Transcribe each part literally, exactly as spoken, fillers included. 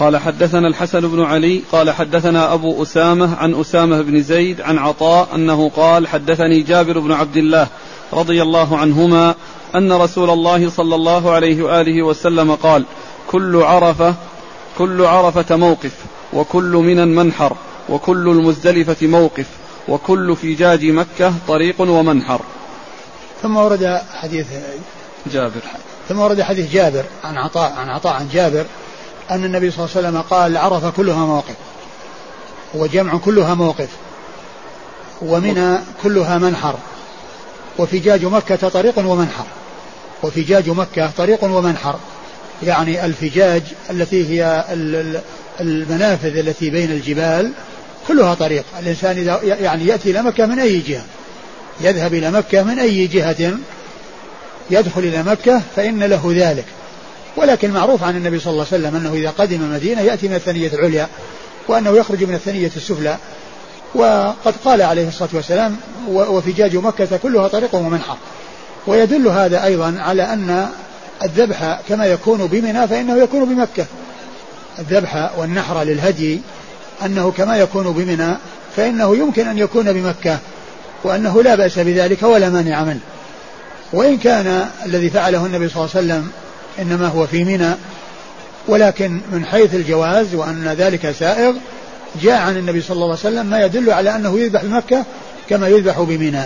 قال حدثنا الحسن بن علي قال حدثنا أبو أسامة عن أسامة بن زيد عن عطاء أنه قال حدثني جابر بن عبد الله رضي الله عنهما أن رسول الله صلى الله عليه وآله وسلم قال كل عرفة كل عرفة موقف وكل منى منحر وكل المزدلفة موقف وكل فجاج مكة طريق ومنحر. ثم ورد حديث جابر ثم ورد حديث جابر عن عطاء عن عطاء عن جابر أن النبي صلى الله عليه وسلم قال عرفة كلها مواقف وجمع كلها موقف ومنى كلها منحر وفجاج مكة طريق ومنحر. وفجاج مكة طريق ومنحر يعني الفجاج التي هي المنافذ التي بين الجبال كلها طريق. الإنسان إذا يعني يأتي إلى مكة من أي جهة يذهب إلى مكة من أي جهة يدخل إلى مكة فإن له ذلك. ولكن معروف عن النبي صلى الله عليه وسلم أنه إذا قدم المدينة يأتي من الثنية العليا وأنه يخرج من الثنية السفلى. وقد قال عليه الصلاة والسلام وفجاج مكة كلها طريق ومنحر. ويدل هذا أيضا على أن الذبح كما يكون بمنى فإنه يكون بمكة. الذبح والنحر للهدي أنه كما يكون بمنى فإنه يمكن أن يكون بمكة وأنه لا بأس بذلك ولا مانع منه. وإن كان الذي فعله النبي صلى الله عليه وسلم إنما هو في منى ولكن من حيث الجواز وأن ذلك سائغ جاء عن النبي صلى الله عليه وسلم ما يدل على أنه يذبح بمكة كما يذبح بمنى.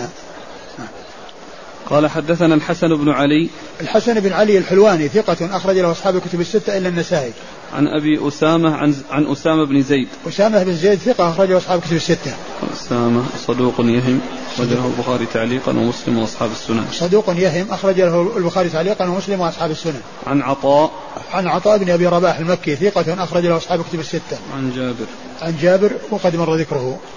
قال حدثنا الحسن بن علي الحسن بن علي الحلواني ثقة أخرج له أصحاب الكتب الستة إلا النسائي. عن أبي أسامة عن, عن أسامة بن زيد أسامة بن زيد ثقة أخرج له أصحاب الكتب الستة. أسامة صدوق يهم أخرجه البخاري تعليقا ومسلم وأصحاب السنن. صدوق يهم أخرج له البخاري تعليقا ومسلم وأصحاب السنن. عن عطاء عن عطاء بن أبي رباح المكي ثقة أخرج له أصحاب الكتب الستة. عن جابر عن جابر وقد مر ذكره.